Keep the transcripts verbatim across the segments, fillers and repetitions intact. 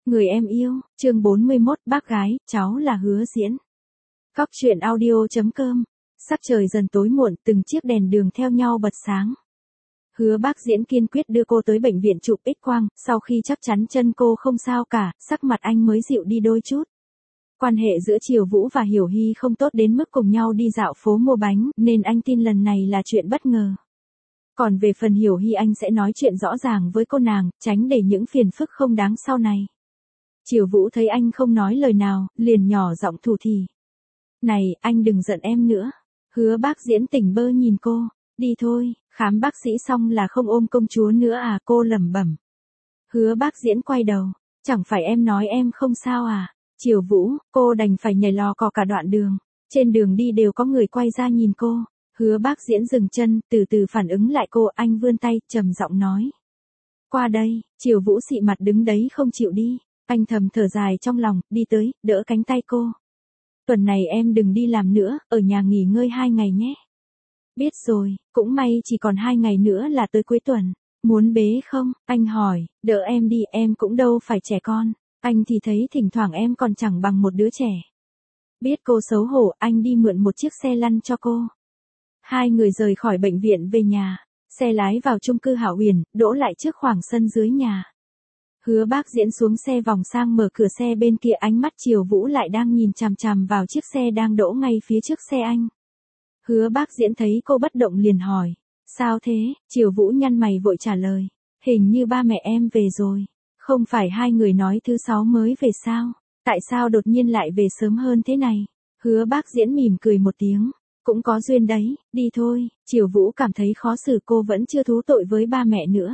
Người em yêu, chương bốn mươi mốt, bác gái, cháu là Hứa Diễn. Cóc truyện audio chấm com. Sắc trời dần tối muộn, từng chiếc đèn đường theo nhau bật sáng. Hứa Bác Diễn kiên quyết đưa cô tới bệnh viện chụp X-quang, sau khi chắc chắn chân cô không sao cả, sắc mặt anh mới dịu đi đôi chút. Quan hệ giữa Triều Vũ và Hiểu Hy không tốt đến mức cùng nhau đi dạo phố mua bánh, nên anh tin lần này là chuyện bất ngờ. Còn về phần Hiểu Hy anh sẽ nói chuyện rõ ràng với cô nàng, tránh để những phiền phức không đáng sau này. Triều Vũ thấy anh không nói lời nào, liền nhỏ giọng thủ thỉ. Này, anh đừng giận em nữa. Hứa Bác Diễn tỉnh bơ nhìn cô. Đi thôi, khám bác sĩ xong là không ôm công chúa nữa à, cô lẩm bẩm. Hứa Bác Diễn quay đầu. Chẳng phải em nói em không sao à? Triều Vũ, cô đành phải nhảy lò cò cả đoạn đường. Trên đường đi đều có người quay ra nhìn cô. Hứa Bác Diễn dừng chân, từ từ phản ứng lại cô, anh vươn tay, trầm giọng nói. Qua đây, Triều Vũ xị mặt đứng đấy không chịu đi. Anh thầm thở dài trong lòng, đi tới, đỡ cánh tay cô. Tuần này em đừng đi làm nữa, ở nhà nghỉ ngơi hai ngày nhé. Biết rồi, cũng may chỉ còn hai ngày nữa là tới cuối tuần. Muốn bế không? Anh hỏi, đỡ em đi, em cũng đâu phải trẻ con. Anh thì thấy thỉnh thoảng em còn chẳng bằng một đứa trẻ. Biết cô xấu hổ, anh đi mượn một chiếc xe lăn cho cô. Hai người rời khỏi bệnh viện về nhà. Xe lái vào chung cư Hảo Huyền, đỗ lại trước khoảng sân dưới nhà. Hứa Bác Diễn xuống xe vòng sang mở cửa xe bên kia, ánh mắt Triều Vũ lại đang nhìn chằm chằm vào chiếc xe đang đỗ ngay phía trước xe anh. Hứa Bác Diễn thấy cô bất động liền hỏi. Sao thế? Triều Vũ nhăn mày vội trả lời. Hình như ba mẹ em về rồi. Không phải hai người nói thứ sáu mới về sao? Tại sao đột nhiên lại về sớm hơn thế này? Hứa Bác Diễn mỉm cười một tiếng. Cũng có duyên đấy, đi thôi. Triều Vũ cảm thấy khó xử, cô vẫn chưa thú tội với ba mẹ nữa.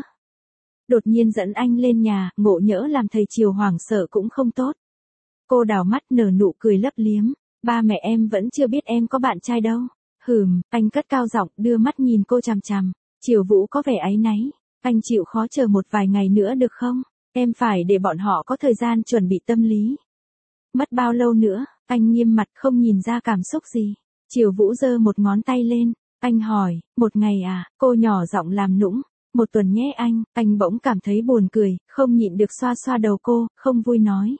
Đột nhiên dẫn anh lên nhà, ngộ nhỡ làm thầy Triều hoảng sợ cũng không tốt. Cô đảo mắt nở nụ cười lấp liếm. Ba mẹ em vẫn chưa biết em có bạn trai đâu. Hừm, anh cất cao giọng, đưa mắt nhìn cô chằm chằm. Triều Vũ có vẻ áy náy. Anh chịu khó chờ một vài ngày nữa được không? Em phải để bọn họ có thời gian chuẩn bị tâm lý. Mất bao lâu nữa? Anh nghiêm mặt không nhìn ra cảm xúc gì. Triều Vũ giơ một ngón tay lên. Anh hỏi, một ngày à? Cô nhỏ giọng làm nũng. Một tuần nhé anh. Anh bỗng cảm thấy buồn cười, không nhịn được xoa xoa đầu cô, không vui nói.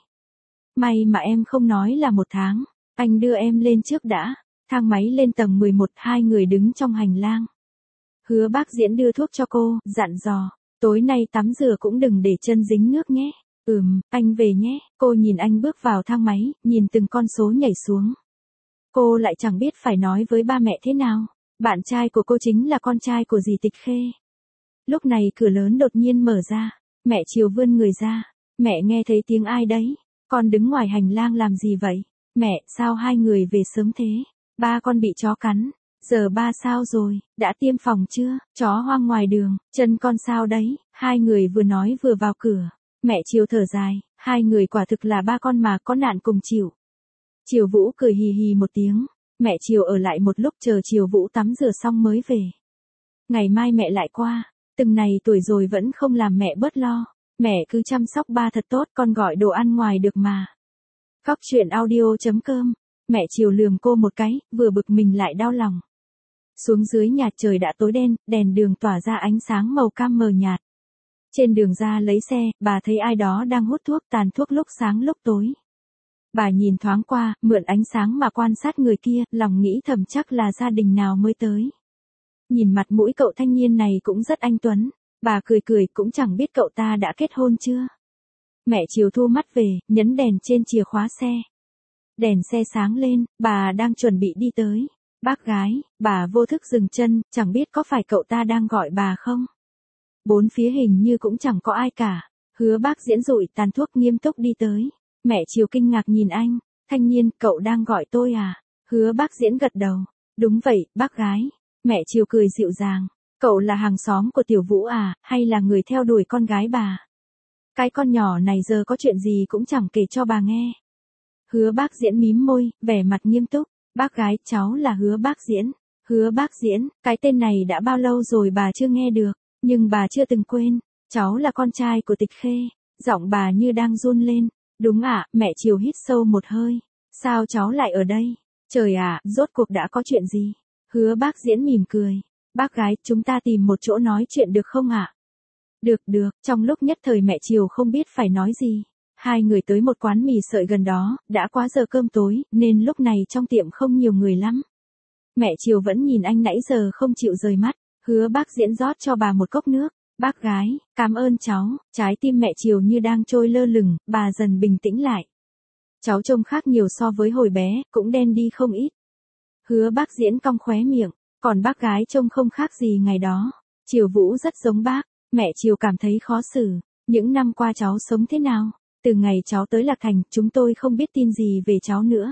May mà em không nói là một tháng. Anh đưa em lên trước đã. Thang máy lên tầng mười một, hai người đứng trong hành lang. Hứa Bác Diễn đưa thuốc cho cô, dặn dò. Tối nay tắm rửa cũng đừng để chân dính nước nhé. Ừm, anh về nhé. Cô nhìn anh bước vào thang máy, nhìn từng con số nhảy xuống. Cô lại chẳng biết phải nói với ba mẹ thế nào. Bạn trai của cô chính là con trai của dì Tịch Khê. Lúc này cửa lớn đột nhiên mở ra. Mẹ Triều vươn người ra. Mẹ nghe thấy tiếng ai đấy? Con đứng ngoài hành lang làm gì vậy? Mẹ, sao hai người về sớm thế? Ba con bị chó cắn. Giờ ba sao rồi? Đã tiêm phòng chưa? Chó hoang ngoài đường. Chân con sao đấy? Hai người vừa nói vừa vào cửa. Mẹ Triều thở dài. Hai người quả thực là ba con mà có nạn cùng chịu. Triều Vũ cười hì hì một tiếng. Mẹ Triều ở lại một lúc chờ Triều Vũ tắm rửa xong mới về. Ngày mai mẹ lại qua. Từng này tuổi rồi vẫn không làm mẹ bớt lo. Mẹ cứ chăm sóc ba thật tốt, con gọi đồ ăn ngoài được mà. Cóc truyện audio chấm com. Mẹ Triều lườm cô một cái, vừa bực mình lại đau lòng. Xuống dưới nhà trời đã tối đen, đèn đường tỏa ra ánh sáng màu cam mờ nhạt. Trên đường ra lấy xe, bà thấy ai đó đang hút thuốc, tàn thuốc lúc sáng lúc tối. Bà nhìn thoáng qua, mượn ánh sáng mà quan sát người kia, lòng nghĩ thầm chắc là gia đình nào mới tới. Nhìn mặt mũi cậu thanh niên này cũng rất anh tuấn. Bà cười cười, cũng chẳng biết cậu ta đã kết hôn chưa. Mẹ Triều thu mắt về, nhấn đèn trên chìa khóa xe. Đèn xe sáng lên, bà đang chuẩn bị đi tới. Bác gái, bà vô thức dừng chân, chẳng biết có phải cậu ta đang gọi bà không? Bốn phía hình như cũng chẳng có ai cả. Hứa Bác Diễn rụi tàn thuốc nghiêm túc đi tới. Mẹ Triều kinh ngạc nhìn anh. Thanh niên, cậu đang gọi tôi à? Hứa Bác Diễn gật đầu. Đúng vậy, bác gái. Mẹ Triều cười dịu dàng. Cậu là hàng xóm của Tiểu Vũ à, hay là người theo đuổi con gái bà? Cái con nhỏ này giờ có chuyện gì cũng chẳng kể cho bà nghe. Hứa Bác Diễn mím môi, vẻ mặt nghiêm túc. Bác gái, cháu là Hứa Bác Diễn. Hứa Bác Diễn, cái tên này đã bao lâu rồi bà chưa nghe được, nhưng bà chưa từng quên. Cháu là con trai của Tịch Khê. Giọng bà như đang run lên. Đúng ạ, mẹ Triều hít sâu một hơi. Sao cháu lại ở đây? Trời ạ, rốt cuộc đã có chuyện gì? Hứa Bác Diễn mỉm cười. Bác gái, chúng ta tìm một chỗ nói chuyện được không ạ? Được được, trong lúc nhất thời mẹ Triều không biết phải nói gì. Hai người tới một quán mì sợi gần đó, đã quá giờ cơm tối, nên lúc này trong tiệm không nhiều người lắm. Mẹ Triều vẫn nhìn anh nãy giờ không chịu rời mắt, Hứa Bác Diễn rót cho bà một cốc nước. Bác gái, cảm ơn cháu. Trái tim mẹ Triều như đang trôi lơ lửng, bà dần bình tĩnh lại. Cháu trông khác nhiều so với hồi bé, cũng đen đi không ít. Hứa Bác Diễn cong khóe miệng, còn bác gái trông không khác gì ngày đó. Triều Vũ rất giống bác, mẹ Triều cảm thấy khó xử. Những năm qua cháu sống thế nào? Từ ngày cháu tới Lạc Thành, chúng tôi không biết tin gì về cháu nữa.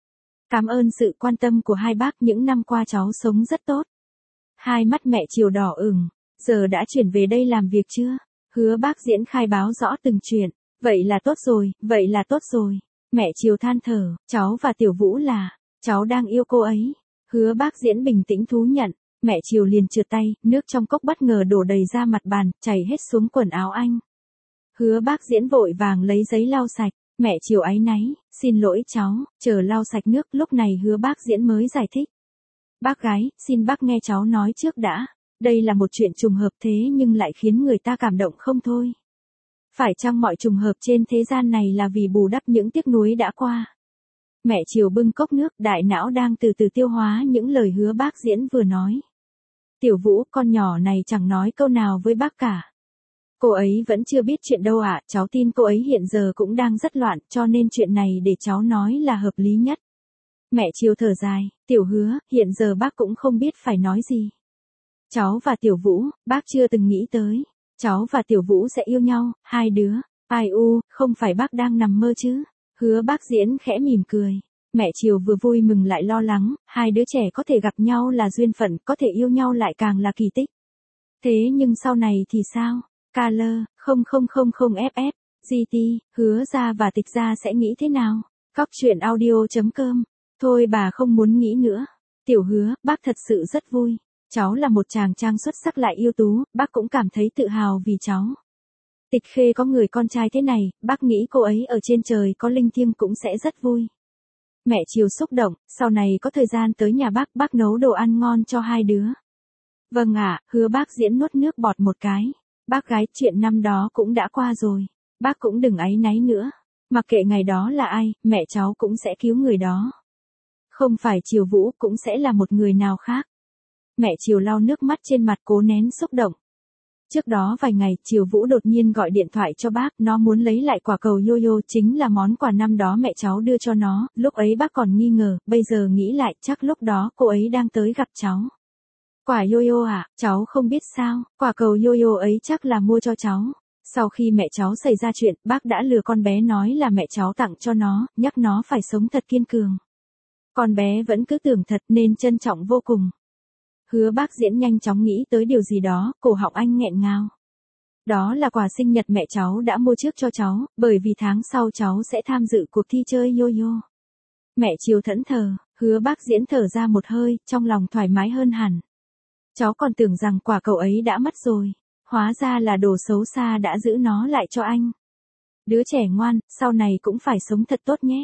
Cảm ơn sự quan tâm của hai bác, những năm qua cháu sống rất tốt. Hai mắt mẹ Triều đỏ ửng, giờ đã chuyển về đây làm việc chưa? Hứa Bác Diễn khai báo rõ từng chuyện. Vậy là tốt rồi, vậy là tốt rồi. Mẹ Triều than thở, cháu và Tiểu Vũ là, cháu đang yêu cô ấy. Hứa Bác Diễn bình tĩnh thú nhận. Mẹ Triều liền trượt tay, nước trong cốc bất ngờ đổ đầy ra mặt bàn, chảy hết xuống quần áo anh. Hứa Bác Diễn vội vàng lấy giấy lau sạch. Mẹ Triều áy náy, xin lỗi cháu, chờ lau sạch nước. Lúc này Hứa Bác Diễn mới giải thích. Bác gái, xin bác nghe cháu nói trước đã. Đây là một chuyện trùng hợp thế nhưng lại khiến người ta cảm động không thôi. Phải chăng mọi trùng hợp trên thế gian này là vì bù đắp những tiếc nuối đã qua? Mẹ Triều bưng cốc nước, đại não đang từ từ tiêu hóa những lời Hứa Bác Diễn vừa nói. Tiểu Vũ, con nhỏ này chẳng nói câu nào với bác cả. Cô ấy vẫn chưa biết chuyện đâu ạ, à, cháu tin cô ấy hiện giờ cũng đang rất loạn, cho nên chuyện này để cháu nói là hợp lý nhất. Mẹ Triều thở dài, Tiểu Hứa, hiện giờ bác cũng không biết phải nói gì. Cháu và Tiểu Vũ, bác chưa từng nghĩ tới. Cháu và Tiểu Vũ sẽ yêu nhau, hai đứa. Ai u, không phải bác đang nằm mơ chứ? Hứa Bác Diễn khẽ mỉm cười. Mẹ Triều vừa vui mừng lại lo lắng, hai đứa trẻ có thể gặp nhau là duyên phận, có thể yêu nhau lại càng là kỳ tích. Thế nhưng sau này thì sao? Ca lơ, không không không không ép ép, giê tê, Hứa Gia và Tịch Gia sẽ nghĩ thế nào? Cóc truyện audio chấm com. Thôi bà không muốn nghĩ nữa. Tiểu Hứa, bác thật sự rất vui. Cháu là một chàng trai xuất sắc lại ưu tú, bác cũng cảm thấy tự hào vì cháu. Tịch Khê có người con trai thế này, bác nghĩ cô ấy ở trên trời có linh thiêng cũng sẽ rất vui. Mẹ Triều xúc động, sau này có thời gian tới nhà bác, bác nấu đồ ăn ngon cho hai đứa. Vâng ạ, Hứa Bác Diễn nuốt nước bọt một cái. Bác gái, chuyện năm đó cũng đã qua rồi. Bác cũng đừng áy náy nữa. Mặc kệ ngày đó là ai, mẹ cháu cũng sẽ cứu người đó. Không phải Triều Vũ cũng sẽ là một người nào khác. Mẹ Triều lau nước mắt trên mặt cố nén xúc động. Trước đó vài ngày, Triều Vũ đột nhiên gọi điện thoại cho bác, nó muốn lấy lại quả cầu yo-yo, chính là món quà năm đó mẹ cháu đưa cho nó, lúc ấy bác còn nghi ngờ, bây giờ nghĩ lại, chắc lúc đó cô ấy đang tới gặp cháu. Quả yo-yo à, cháu không biết sao, quả cầu yo-yo ấy chắc là mua cho cháu. Sau khi mẹ cháu xảy ra chuyện, bác đã lừa con bé nói là mẹ cháu tặng cho nó, nhắc nó phải sống thật kiên cường. Con bé vẫn cứ tưởng thật nên trân trọng vô cùng. Hứa Bác Diễn nhanh chóng nghĩ tới điều gì đó, cổ họng anh nghẹn ngào. Đó là quà sinh nhật mẹ cháu đã mua trước cho cháu, bởi vì tháng sau cháu sẽ tham dự cuộc thi chơi yo-yo. Mẹ Triều thẫn thờ, Hứa Bác Diễn thở ra một hơi, trong lòng thoải mái hơn hẳn. Cháu còn tưởng rằng quả cầu ấy đã mất rồi, hóa ra là đồ xấu xa đã giữ nó lại cho anh. Đứa trẻ ngoan, sau này cũng phải sống thật tốt nhé.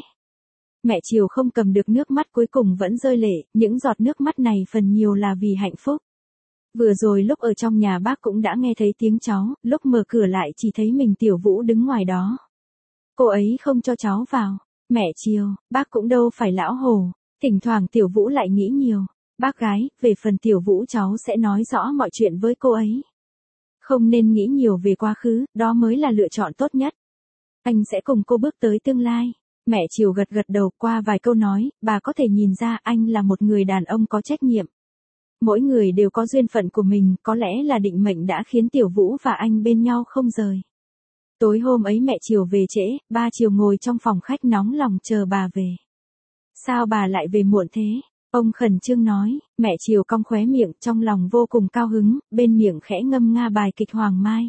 Mẹ Triều không cầm được nước mắt cuối cùng vẫn rơi lệ, những giọt nước mắt này phần nhiều là vì hạnh phúc. Vừa rồi lúc ở trong nhà bác cũng đã nghe thấy tiếng cháu, lúc mở cửa lại chỉ thấy mình Tiểu Vũ đứng ngoài đó. Cô ấy không cho cháu vào. Mẹ Triều, bác cũng đâu phải lão hồ, thỉnh thoảng Tiểu Vũ lại nghĩ nhiều. Bác gái, về phần Tiểu Vũ cháu sẽ nói rõ mọi chuyện với cô ấy. Không nên nghĩ nhiều về quá khứ, đó mới là lựa chọn tốt nhất. Anh sẽ cùng cô bước tới tương lai. Mẹ Triều gật gật đầu, qua vài câu nói, bà có thể nhìn ra anh là một người đàn ông có trách nhiệm. Mỗi người đều có duyên phận của mình, có lẽ là định mệnh đã khiến Tiểu Vũ và anh bên nhau không rời. Tối hôm ấy mẹ Triều về trễ, ba Triều ngồi trong phòng khách nóng lòng chờ bà về. Sao bà lại về muộn thế? Ông khẩn trương nói, mẹ Triều cong khóe miệng, trong lòng vô cùng cao hứng, bên miệng khẽ ngâm nga bài kịch Hoàng Mai.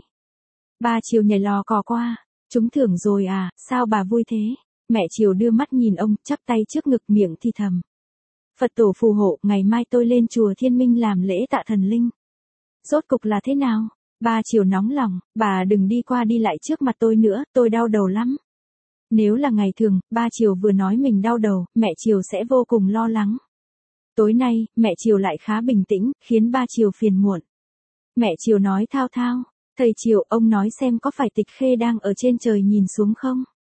Ba Triều nhảy lò cò qua, trúng thưởng rồi à, sao bà vui thế? Mẹ Triều đưa mắt nhìn ông, chắp tay trước ngực miệng thì thầm. Phật tổ phù hộ, ngày mai tôi lên chùa Thiên Minh làm lễ tạ thần linh. Rốt cục là thế nào? Ba Triều nóng lòng, bà đừng đi qua đi lại trước mặt tôi nữa, tôi đau đầu lắm. Nếu là ngày thường, ba Triều vừa nói mình đau đầu, mẹ Triều sẽ vô cùng lo lắng. Tối nay, mẹ Triều lại khá bình tĩnh, khiến ba Triều phiền muộn. Mẹ Triều nói thao thao, thầy Triều, ông nói xem có phải Tịch Khê đang ở trên trời nhìn xuống không?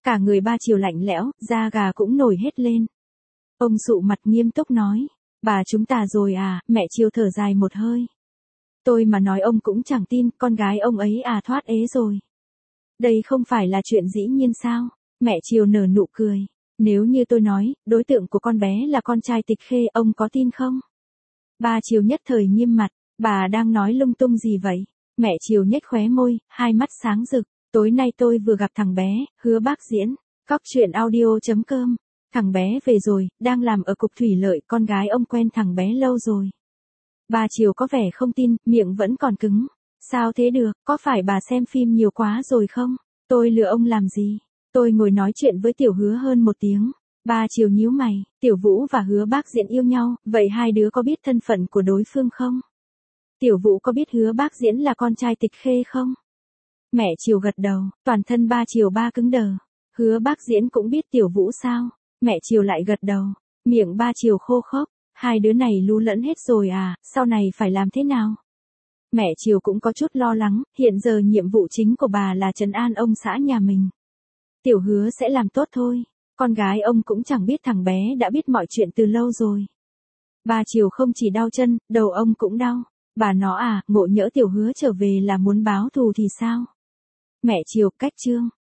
Cả người ba Triều lạnh lẽo, da gà cũng nổi hết lên. Ông sụ mặt nghiêm túc nói, bà chúng ta rồi à, mẹ Triều thở dài một hơi. Tôi mà nói ông cũng chẳng tin, con gái ông ấy à thoát ế rồi. Đây không phải là chuyện dĩ nhiên sao? Mẹ Triều nở nụ cười. Nếu như tôi nói, đối tượng của con bé là con trai Tịch Khê, ông có tin không? Ba Triều nhất thời nghiêm mặt, bà đang nói lung tung gì vậy? Mẹ Triều nhếch khóe môi, hai mắt sáng rực. Tối nay tôi vừa gặp thằng bé, Hứa Bác Diễn. Cóc truyện audio chấm com. Thằng bé về rồi, đang làm ở cục thủy lợi, con gái ông quen thằng bé lâu rồi. Bà Triều có vẻ không tin, miệng vẫn còn cứng. Sao thế được, có phải bà xem phim nhiều quá rồi không? Tôi lừa ông làm gì? Tôi ngồi nói chuyện với Tiểu Hứa hơn một tiếng. Ba Triều nhíu mày, Tiểu Vũ và Hứa Bác Diễn yêu nhau, vậy hai đứa có biết thân phận của đối phương không? Tiểu Vũ có biết Hứa Bác Diễn là con trai Tịch Khê không? Mẹ Triều gật đầu, toàn thân ba Triều ba cứng đờ. Hứa Bác Diễn cũng biết Tiểu Vũ sao? Mẹ Triều lại gật đầu, miệng ba Triều khô khốc. Hai đứa này lú lẫn hết rồi à, sau này phải làm thế nào? Mẹ Triều cũng có chút lo lắng, hiện giờ nhiệm vụ chính của bà là trấn an ông xã nhà mình. Tiểu Hứa sẽ làm tốt thôi, con gái ông cũng chẳng biết thằng bé đã biết mọi chuyện từ lâu rồi. Ba Triều không chỉ đau chân, đầu ông cũng đau. Bà nó à, ngộ nhỡ Tiểu Hứa trở về là muốn báo thù thì sao? Mẹ Triều, cách chương.